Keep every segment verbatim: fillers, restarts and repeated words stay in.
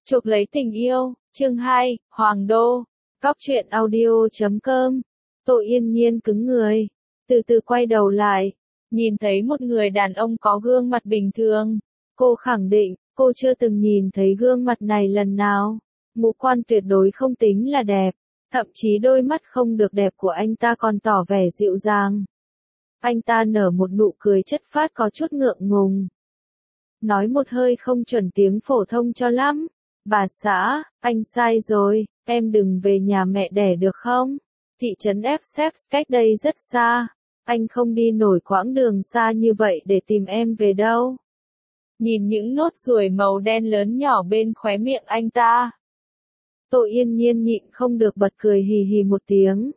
Chuộc lấy tình yêu, chương hai, Hoàng Đô, Cóc truyện audio chấm com. Tô Yên Nhiên cứng người, từ từ quay đầu lại, nhìn thấy một người đàn ông có gương mặt bình thường. Cô khẳng định, cô chưa từng nhìn thấy gương mặt này lần nào. Ngũ quan tuyệt đối không tính là đẹp, thậm chí đôi mắt không được đẹp của anh ta còn tỏ vẻ dịu dàng. Anh ta nở một nụ cười chất phác có chút ngượng ngùng. Nói một hơi không chuẩn tiếng phổ thông cho lắm. Bà xã, anh sai rồi, em đừng về nhà mẹ đẻ được không? Thị trấn Essex cách đây rất xa, anh không đi nổi quãng đường xa như vậy để tìm em về đâu. Nhìn những nốt ruồi màu đen lớn nhỏ bên khóe miệng anh ta, Tô Yên Nhiên nhịn không được bật cười hì hì một tiếng.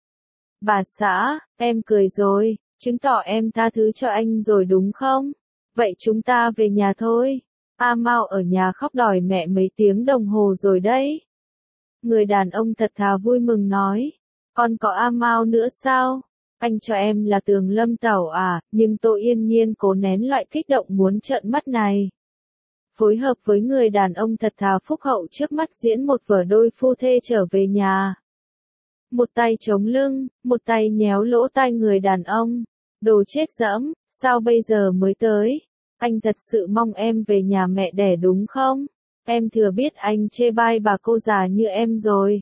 Bà xã, em cười rồi, chứng tỏ em tha thứ cho anh rồi đúng không? Vậy chúng ta về nhà thôi. A Mao ở nhà khóc đòi mẹ mấy tiếng đồng hồ rồi đấy. Người đàn ông thật thà vui mừng nói. Còn có A Mao nữa sao? Anh cho em là Tường Lâm Tẩu à? Nhưng Tô Yên Nhiên cố nén loại kích động muốn trợn mắt này. Phối hợp với người đàn ông thật thà phúc hậu trước mắt diễn một vở đôi phu thê trở về nhà. Một tay chống lưng, một tay nhéo lỗ tai người đàn ông. Đồ chết dẫm, sao bây giờ mới tới? Anh thật sự mong em về nhà mẹ đẻ đúng không? Em thừa biết anh chê bai bà cô già như em rồi.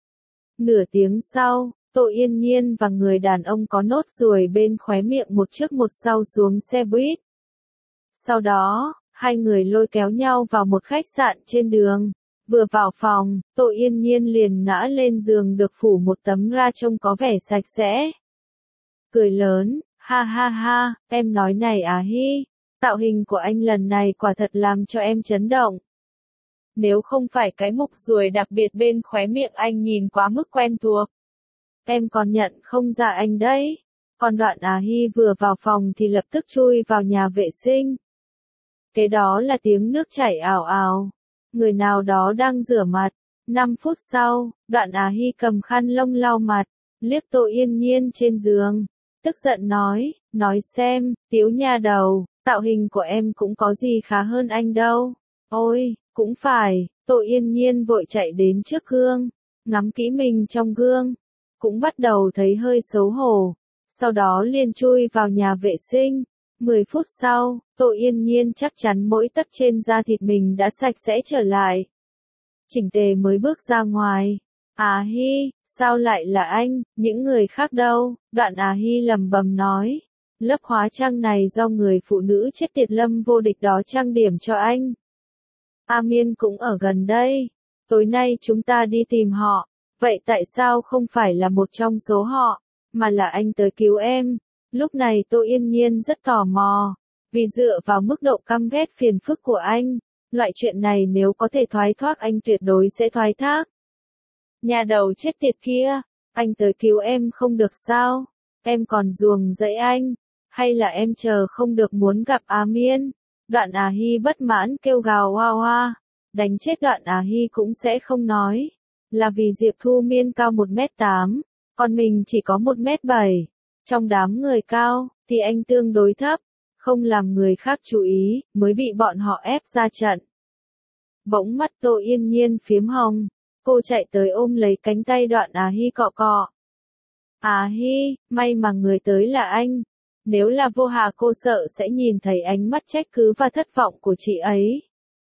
Nửa tiếng sau, Tô Yên Nhiên và người đàn ông có nốt ruồi bên khóe miệng một trước một sau xuống xe buýt. Sau đó, hai người lôi kéo nhau vào một khách sạn trên đường. Vừa vào phòng, Tô Yên Nhiên liền ngã lên giường được phủ một tấm ra trông có vẻ sạch sẽ. Cười lớn, ha ha ha, em nói này à hi. Tạo hình của anh lần này quả thật làm cho em chấn động. Nếu không phải cái mục ruồi đặc biệt bên khóe miệng anh nhìn quá mức quen thuộc, em còn nhận không ra anh đấy. Còn Đoạn Á Hi vừa vào phòng thì lập tức chui vào nhà vệ sinh. Kế đó là tiếng nước chảy ào ào. Người nào đó đang rửa mặt. Năm phút sau, Đoạn Á Hi cầm khăn lông lau mặt, liếc Tô Yên Nhiên trên giường. Tức giận nói, nói xem, tiếu nha đầu. Tạo hình của em cũng có gì khá hơn anh đâu. Ôi, cũng phải, Tô Yên Nhiên vội chạy đến trước gương, ngắm kỹ mình trong gương, cũng bắt đầu thấy hơi xấu hổ, sau đó liền chui vào nhà vệ sinh. Mười phút sau, Tô Yên Nhiên chắc chắn mỗi tấc trên da thịt mình đã sạch sẽ trở lại. Chỉnh tề mới bước ra ngoài. À hi, sao lại là anh, những người khác đâu? Đoạn À Hi lầm bầm nói. Lớp hóa trang này do người phụ nữ chết tiệt Lâm Vô Địch đó trang điểm cho anh. A Miên cũng ở gần đây. Tối nay chúng ta đi tìm họ. Vậy tại sao không phải là một trong số họ, mà là anh tới cứu em? Lúc này Tô Yên Nhiên rất tò mò. Vì dựa vào mức độ căm ghét phiền phức của anh, loại chuyện này nếu có thể thoái thác anh tuyệt đối sẽ thoái thác. Nhà đầu chết tiệt kia, anh tới cứu em không được sao? Em còn ruồng rẫy anh. Hay là em chờ không được muốn gặp Á Miên? Đoạn Á Hi bất mãn kêu gào hoa hoa. Đánh chết Đoạn Á Hi cũng sẽ không nói. Là vì Diệp Thu Miên cao một mét tám, còn mình chỉ có một mét bảy. Trong đám người cao, thì anh tương đối thấp, không làm người khác chú ý, mới bị bọn họ ép ra trận. Bỗng mắt Tô Yên Nhiên phiếm hồng. Cô chạy tới ôm lấy cánh tay Đoạn Á Hi cọ cọ. Á Hi, may mà người tới là anh. Nếu là Vô Hà cô sợ sẽ nhìn thấy ánh mắt trách cứ và thất vọng của chị ấy.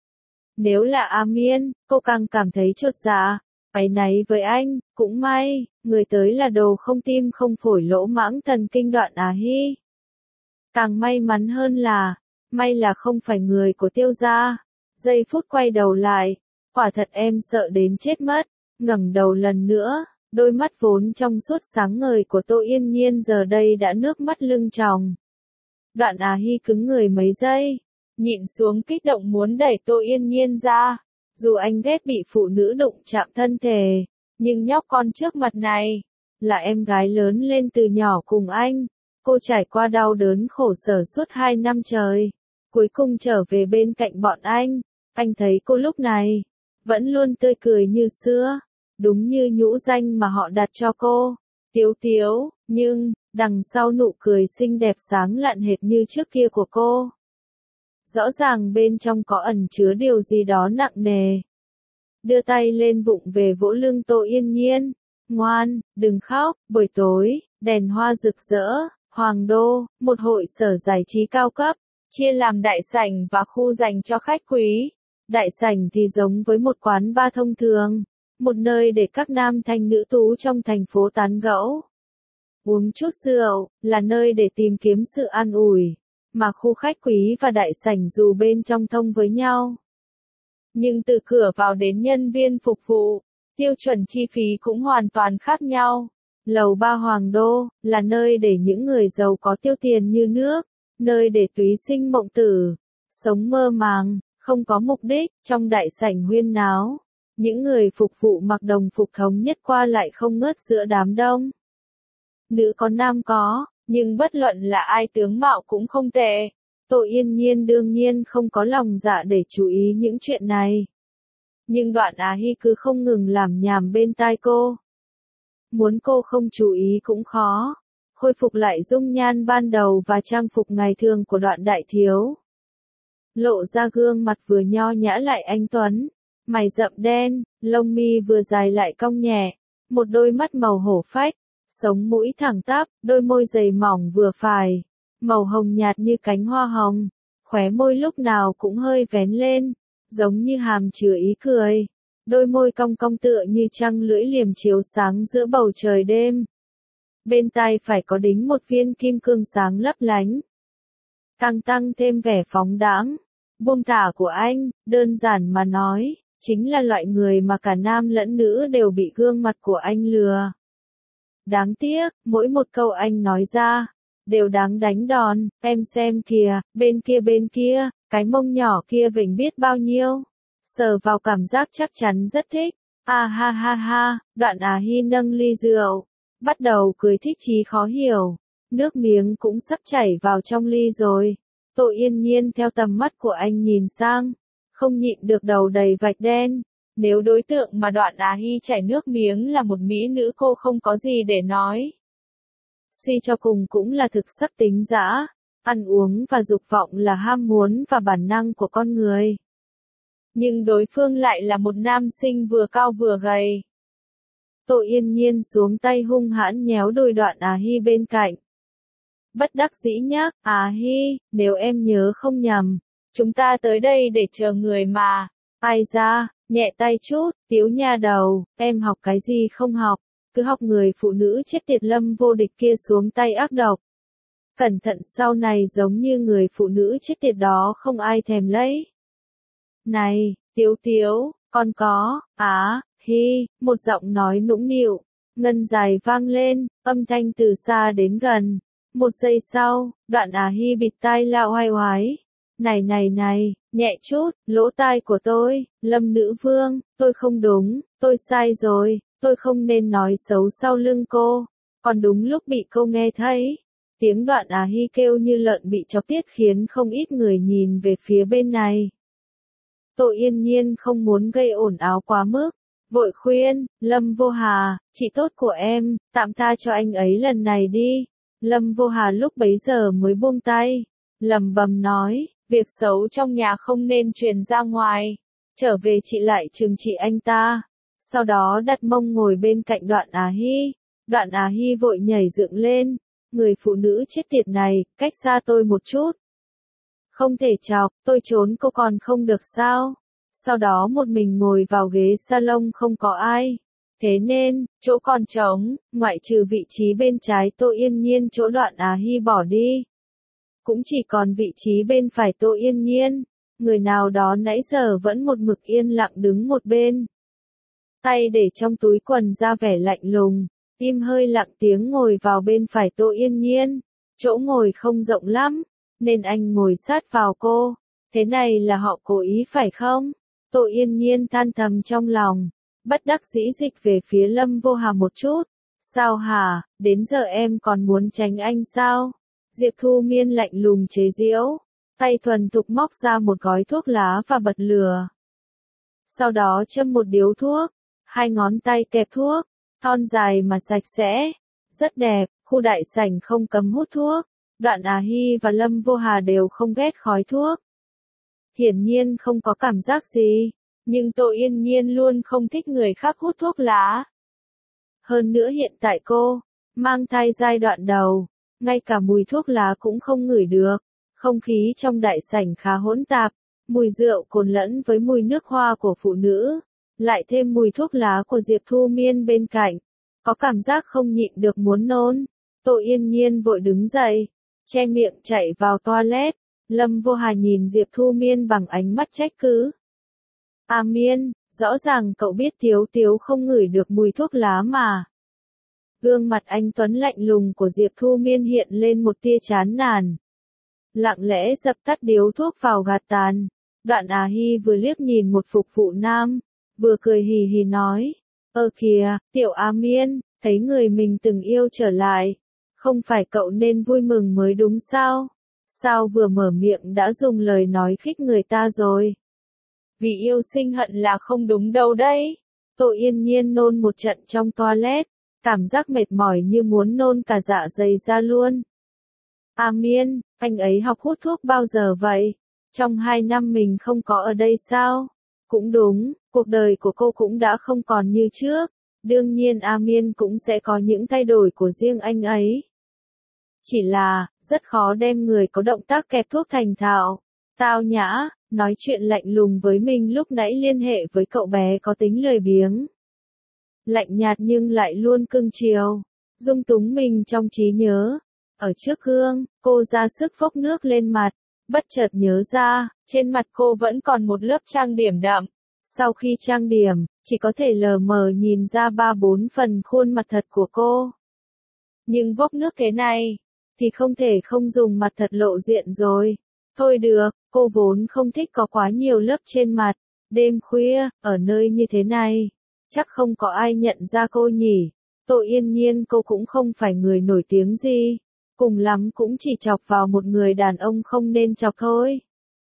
Nếu là A Miên, cô càng cảm thấy chột dạ, áy náy với anh. Cũng may, người tới là đồ không tim không phổi lỗ mãng thần kinh Đoạn Á Hi. Càng may mắn hơn là, may là không phải người của Tiêu gia. Giây phút quay đầu lại, quả thật em sợ đến chết mất. Ngẩng đầu lần nữa. Đôi mắt vốn trong suốt sáng ngời của Tô Yên Nhiên giờ đây đã nước mắt lưng tròng. Đoạn Á Hi cứng người mấy giây, nhịn xuống kích động muốn đẩy Tô Yên Nhiên ra. Dù anh ghét bị phụ nữ đụng chạm thân thể, nhưng nhóc con trước mặt này, là em gái lớn lên từ nhỏ cùng anh. Cô trải qua đau đớn khổ sở suốt hai năm trời. Cuối cùng trở về bên cạnh bọn anh, anh thấy cô lúc này, vẫn luôn tươi cười như xưa. Đúng như nhũ danh mà họ đặt cho cô, Tiếu Tiếu, nhưng, đằng sau nụ cười xinh đẹp sáng lạn hệt như trước kia của cô. Rõ ràng bên trong có ẩn chứa điều gì đó nặng nề. đưa tay lên vụng về vỗ lưng Tô Yên Nhiên. Ngoan, đừng khóc, buổi tối, đèn hoa rực rỡ, Hoàng Đô, một hội sở giải trí cao cấp, chia làm đại sảnh và khu dành cho khách quý. Đại sảnh thì giống với một quán bar thông thường, một nơi để các nam thanh nữ tú trong thành phố tán gẫu, uống chút rượu, là nơi để tìm kiếm sự an ủi, mà khu khách quý và đại sảnh dù bên trong thông với nhau, nhưng từ cửa vào đến nhân viên phục vụ, tiêu chuẩn chi phí cũng hoàn toàn khác nhau. Lầu ba Hoàng Đô, là nơi để những người giàu có tiêu tiền như nước, nơi để túy sinh mộng tử, sống mơ màng, không có mục đích. Trong đại sảnh huyên náo, những người phục vụ mặc đồng phục thống nhất qua lại không ngớt giữa đám đông. Nữ có nam có, nhưng bất luận là ai tướng mạo cũng không tệ. Tô Yên Nhiên đương nhiên không có lòng dạ để chú ý những chuyện này. Nhưng Đoạn Á Hy cứ không ngừng làm nhảm bên tai cô. Muốn cô không chú ý cũng khó. Khôi phục lại dung nhan ban đầu và trang phục ngày thường của Đoạn đại thiếu. Lộ ra gương mặt vừa nho nhã lại anh tuấn. Mày rậm đen, lông mi vừa dài lại cong nhẹ. Một đôi mắt màu hổ phách. Sống mũi thẳng tắp, đôi môi dày mỏng vừa phải. Màu hồng nhạt như cánh hoa hồng. Khóe môi lúc nào cũng hơi vén lên. Giống như hàm chứa ý cười. Đôi môi cong cong tựa như trăng lưỡi liềm chiếu sáng giữa bầu trời đêm. Bên tai phải có đính một viên kim cương sáng lấp lánh. Tăng tăng thêm vẻ phóng đãng. Buông thả của anh, đơn giản mà nói, chính là loại người mà cả nam lẫn nữ đều bị gương mặt của anh lừa. Đáng tiếc, mỗi một câu anh nói ra, đều đáng đánh đòn. Em xem kìa, bên kia bên kia, cái mông nhỏ kia vểnh biết bao nhiêu. Sờ vào cảm giác chắc chắn rất thích. À ha ha ha, Đoạn Á Hy nâng ly rượu, bắt đầu cười thích chí khó hiểu. Nước miếng cũng sắp chảy vào trong ly rồi. Tô Yên Nhiên theo tầm mắt của anh nhìn sang, không nhịn được đầu đầy vạch đen. Nếu đối tượng mà Đoạn Á Hy chảy nước miếng là một mỹ nữ cô không có gì để nói. Suy cho cùng cũng là thực sắc tính dã, ăn uống và dục vọng là ham muốn và bản năng của con người. Nhưng đối phương lại là một nam sinh vừa cao vừa gầy. Tô Yên Nhiên xuống tay hung hãn nhéo đôi Đoạn Á Hy bên cạnh. Bất đắc dĩ nhắc, Á Hy, nếu em nhớ không nhầm, chúng ta tới đây để chờ người mà. Ai ra, nhẹ tay chút, tiếu nha đầu, em học cái gì không học, cứ học người phụ nữ chết tiệt Lâm Vô Địch kia xuống tay ác độc. Cẩn thận sau này giống như người phụ nữ chết tiệt đó không ai thèm lấy. Này, Tiếu Tiếu, con có, Á, Hy, một giọng nói nũng nịu, ngân dài vang lên, âm thanh từ xa đến gần. Một giây sau, Đoạn Á Hy bịt tai la oai oái. Này này này, nhẹ chút, lỗ tai của tôi, Lâm nữ vương, tôi không đúng, tôi sai rồi, tôi không nên nói xấu sau lưng cô. Còn đúng lúc bị cô nghe thấy, tiếng Đoạn Á Hy kêu như lợn bị chọc tiết khiến không ít người nhìn về phía bên này. Tô Yên Nhiên không muốn gây ồn ào quá mức, vội khuyên, Lâm Vô Hà, chị tốt của em, tạm tha cho anh ấy lần này đi. Lâm Vô Hà lúc bấy giờ mới buông tay, lẩm bẩm nói, việc xấu trong nhà không nên truyền ra ngoài, trở về chị lại trừng trị anh ta. Sau đó đặt mông ngồi bên cạnh Đoạn Á Hy. Đoạn Á Hy vội nhảy dựng lên, người phụ nữ chết tiệt này, cách xa tôi một chút. Không thể chọc, tôi trốn cô còn không được sao? Sau đó một mình ngồi vào ghế salon không có ai. Thế nên, chỗ còn trống, ngoại trừ vị trí bên trái Tô Yên Nhiên chỗ Đoạn Á Hy bỏ đi. Cũng chỉ còn vị trí bên phải Tô Yên Nhiên. Người nào đó nãy giờ vẫn một mực yên lặng đứng một bên. Tay để trong túi quần ra vẻ lạnh lùng, im hơi lặng tiếng ngồi vào bên phải Tô Yên Nhiên. Chỗ ngồi không rộng lắm, nên anh ngồi sát vào cô. Thế này là họ cố ý phải không? Tô Yên Nhiên than thầm trong lòng, bất đắc dĩ dịch về phía Lâm Vô Hà một chút. Sao hả, đến giờ em còn muốn tránh anh sao? Diệp Thu Miên lạnh lùng chế giễu, tay thuần thục móc ra một gói thuốc lá và bật lửa. Sau đó châm một điếu thuốc, hai ngón tay kẹp thuốc, thon dài mà sạch sẽ, rất đẹp. Khu đại sảnh không cấm hút thuốc, Đoạn Á Hy và Lâm Vô Hà đều không ghét khói thuốc. Hiển nhiên không có cảm giác gì, Nhưng Tô Yên Nhiên luôn không thích người khác hút thuốc lá. Hơn nữa hiện tại cô, mang thai giai đoạn đầu, ngay cả mùi thuốc lá cũng không ngửi được. Không khí trong đại sảnh khá hỗn tạp, mùi rượu cồn lẫn với mùi nước hoa của phụ nữ, lại thêm mùi thuốc lá của Diệp Thu Miên bên cạnh. Có cảm giác không nhịn được muốn nôn. Tô Yên Nhiên vội đứng dậy, che miệng chạy vào toilet. Lâm Vô Hà nhìn Diệp Thu Miên bằng ánh mắt trách cứ. À Miên, rõ ràng cậu biết Tiếu Tiếu không ngửi được mùi thuốc lá mà. Gương mặt anh tuấn lạnh lùng của Diệp Thu Miên hiện lên một tia chán nản. Lặng lẽ dập tắt điếu thuốc vào gạt tàn. Đoạn Á Hy vừa liếc nhìn một phục vụ nam, vừa cười hì hì nói. Ơ kìa, tiểu Á Miên, thấy người mình từng yêu trở lại. Không phải cậu nên vui mừng mới đúng sao? Sao vừa mở miệng đã dùng lời nói khích người ta rồi? Vì yêu sinh hận là không đúng đâu đấy. Tô Yên Nhiên nôn một trận trong toilet, cảm giác mệt mỏi như muốn nôn cả dạ dày ra luôn. À Miên, anh ấy học hút thuốc bao giờ vậy? Trong hai năm mình không có ở đây sao? Cũng đúng, cuộc đời của cô cũng đã không còn như trước. Đương nhiên A Miên cũng sẽ có những thay đổi của riêng anh ấy. Chỉ là, rất khó đem người có động tác kẹp thuốc thành thạo, tao nhã, nói chuyện lạnh lùng với mình lúc nãy liên hệ với cậu bé có tính lười biếng. Lạnh nhạt nhưng lại luôn cưng chiều, dung túng mình trong trí nhớ. Ở trước gương, cô ra sức phốc nước lên mặt, bất chợt nhớ ra, trên mặt cô vẫn còn một lớp trang điểm đậm. Sau khi trang điểm, chỉ có thể lờ mờ nhìn ra ba bốn phần khuôn mặt thật của cô. Nhưng vốc nước thế này, thì không thể không dùng mặt thật lộ diện rồi. Thôi được, cô vốn không thích có quá nhiều lớp trên mặt. Đêm khuya, ở nơi như thế này, chắc không có ai nhận ra cô nhỉ. Tô Yên Nhiên cô cũng không phải người nổi tiếng gì. Cùng lắm cũng chỉ chọc vào một người đàn ông không nên chọc thôi.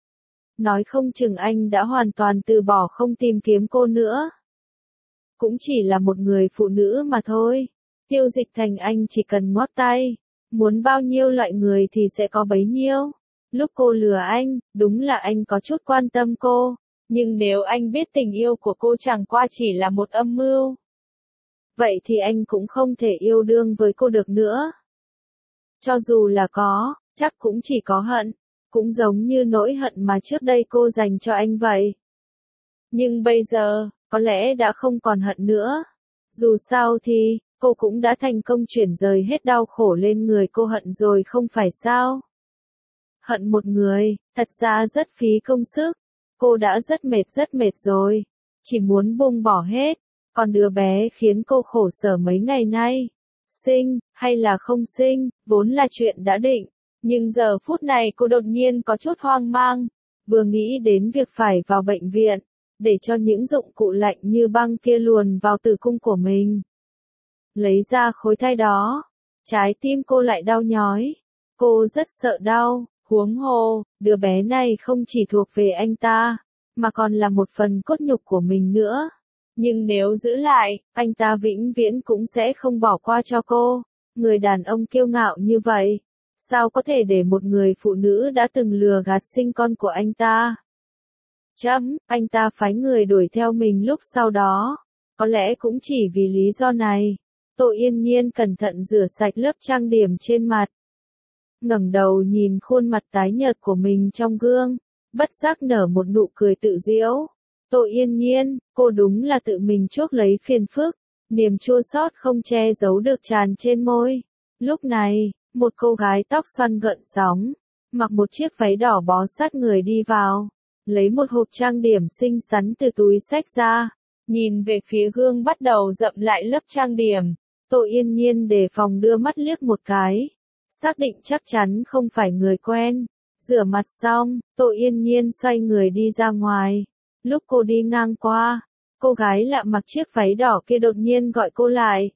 Nói không chừng anh đã hoàn toàn từ bỏ không tìm kiếm cô nữa. Cũng chỉ là một người phụ nữ mà thôi. Tiêu Dịch Thành anh chỉ cần ngoắc tay. Muốn bao nhiêu loại người thì sẽ có bấy nhiêu. Lúc cô lừa anh, đúng là anh có chút quan tâm cô. Nhưng nếu anh biết tình yêu của cô chẳng qua chỉ là một âm mưu, vậy thì anh cũng không thể yêu đương với cô được nữa. Cho dù là có, chắc cũng chỉ có hận. Cũng giống như nỗi hận mà trước đây cô dành cho anh vậy. Nhưng bây giờ, có lẽ đã không còn hận nữa. Dù sao thì, cô cũng đã thành công chuyển rời hết đau khổ lên người cô hận rồi không phải sao? Hận một người, thật ra rất phí công sức. Cô đã rất mệt rất mệt rồi. Chỉ muốn buông bỏ hết. Còn đứa bé khiến cô khổ sở mấy ngày nay. Sinh, hay là không sinh, vốn là chuyện đã định. Nhưng giờ phút này cô đột nhiên có chút hoang mang. Vừa nghĩ đến việc phải vào bệnh viện, để cho những dụng cụ lạnh như băng kia luồn vào tử cung của mình. Lấy ra khối thai đó. Trái tim cô lại đau nhói. Cô rất sợ đau, huống hồ, đứa bé này không chỉ thuộc về anh ta, mà còn là một phần cốt nhục của mình nữa. Nhưng nếu giữ lại, anh ta vĩnh viễn cũng sẽ không bỏ qua cho cô. Người đàn ông kiêu ngạo như vậy, sao có thể để một người phụ nữ đã từng lừa gạt sinh con của anh ta? Chấm, anh ta phái người đuổi theo mình lúc sau đó. Có lẽ cũng chỉ vì lý do này. Tô Yên Nhiên cẩn thận rửa sạch lớp trang điểm trên mặt. Ngẩng đầu nhìn khuôn mặt tái nhợt của mình trong gương, bất giác nở một nụ cười tự giễu. Tô Yên Nhiên, cô đúng là tự mình chuốc lấy phiền phức, niềm chua xót không che giấu được tràn trên môi. Lúc này, một cô gái tóc xoăn gợn sóng, mặc một chiếc váy đỏ bó sát người đi vào, lấy một hộp trang điểm xinh xắn từ túi xách ra, nhìn về phía gương bắt đầu dậm lại lớp trang điểm. Tô Yên Nhiên đề phòng đưa mắt liếc một cái, xác định chắc chắn không phải người quen. Rửa mặt xong, Tô Yên Nhiên xoay người đi ra ngoài. Lúc cô đi ngang qua, cô gái lạ mặc chiếc váy đỏ kia đột nhiên gọi cô lại.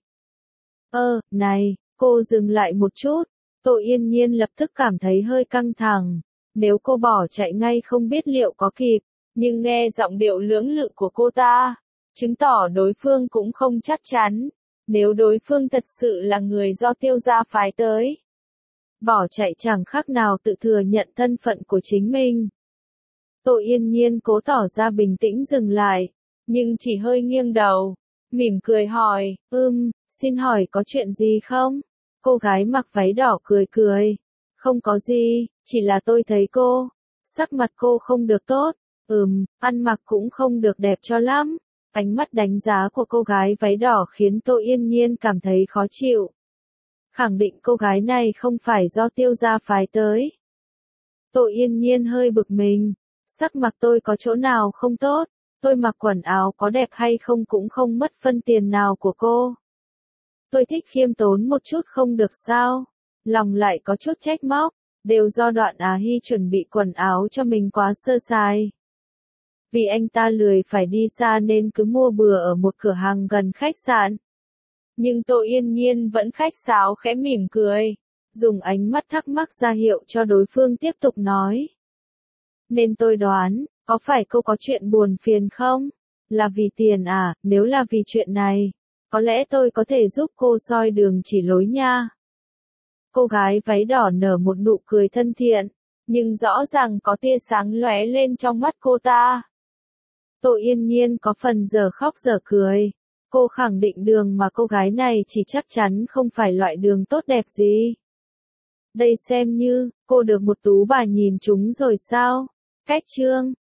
Ơ, này, cô dừng lại một chút. Tô Yên Nhiên lập tức cảm thấy hơi căng thẳng. Nếu cô bỏ chạy ngay không biết liệu có kịp, nhưng nghe giọng điệu lưỡng lự của cô ta, chứng tỏ đối phương cũng không chắc chắn. Nếu đối phương thật sự là người do Tiêu gia phái tới, bỏ chạy chẳng khác nào tự thừa nhận thân phận của chính mình. Tô Yên Nhiên cố tỏ ra bình tĩnh dừng lại, nhưng chỉ hơi nghiêng đầu, mỉm cười hỏi, ưm, xin hỏi có chuyện gì không? Cô gái mặc váy đỏ cười cười, không có gì, chỉ là tôi thấy cô, sắc mặt cô không được tốt, ừm, ăn mặc cũng không được đẹp cho lắm. Ánh mắt đánh giá của cô gái váy đỏ khiến Tô Yên Nhiên cảm thấy khó chịu. Khẳng định cô gái này không phải do Tiêu gia phái tới. Tô Yên Nhiên hơi bực mình, sắc mặt tôi có chỗ nào không tốt, tôi mặc quần áo có đẹp hay không cũng không mất phân tiền nào của cô. Tôi thích khiêm tốn một chút không được sao? Lòng lại có chút trách móc, đều do Đoạn Á Hy chuẩn bị quần áo cho mình quá sơ sài. Vì anh ta lười phải đi xa nên cứ mua bừa ở một cửa hàng gần khách sạn. Nhưng Tô Yên Nhiên vẫn khách sáo khẽ mỉm cười, dùng ánh mắt thắc mắc ra hiệu cho đối phương tiếp tục nói. Nên tôi đoán, có phải cô có chuyện buồn phiền không? Là vì tiền à? Nếu là vì chuyện này, có lẽ tôi có thể giúp cô soi đường chỉ lối nha. Cô gái váy đỏ nở một nụ cười thân thiện, nhưng rõ ràng có tia sáng lóe lên trong mắt cô ta. Tô Yên Nhiên có phần giờ khóc giờ cười. Cô khẳng định đường mà cô gái này chỉ chắc chắn không phải loại đường tốt đẹp gì. Đây xem như, cô được một tú bà nhìn chúng rồi sao? Cách chương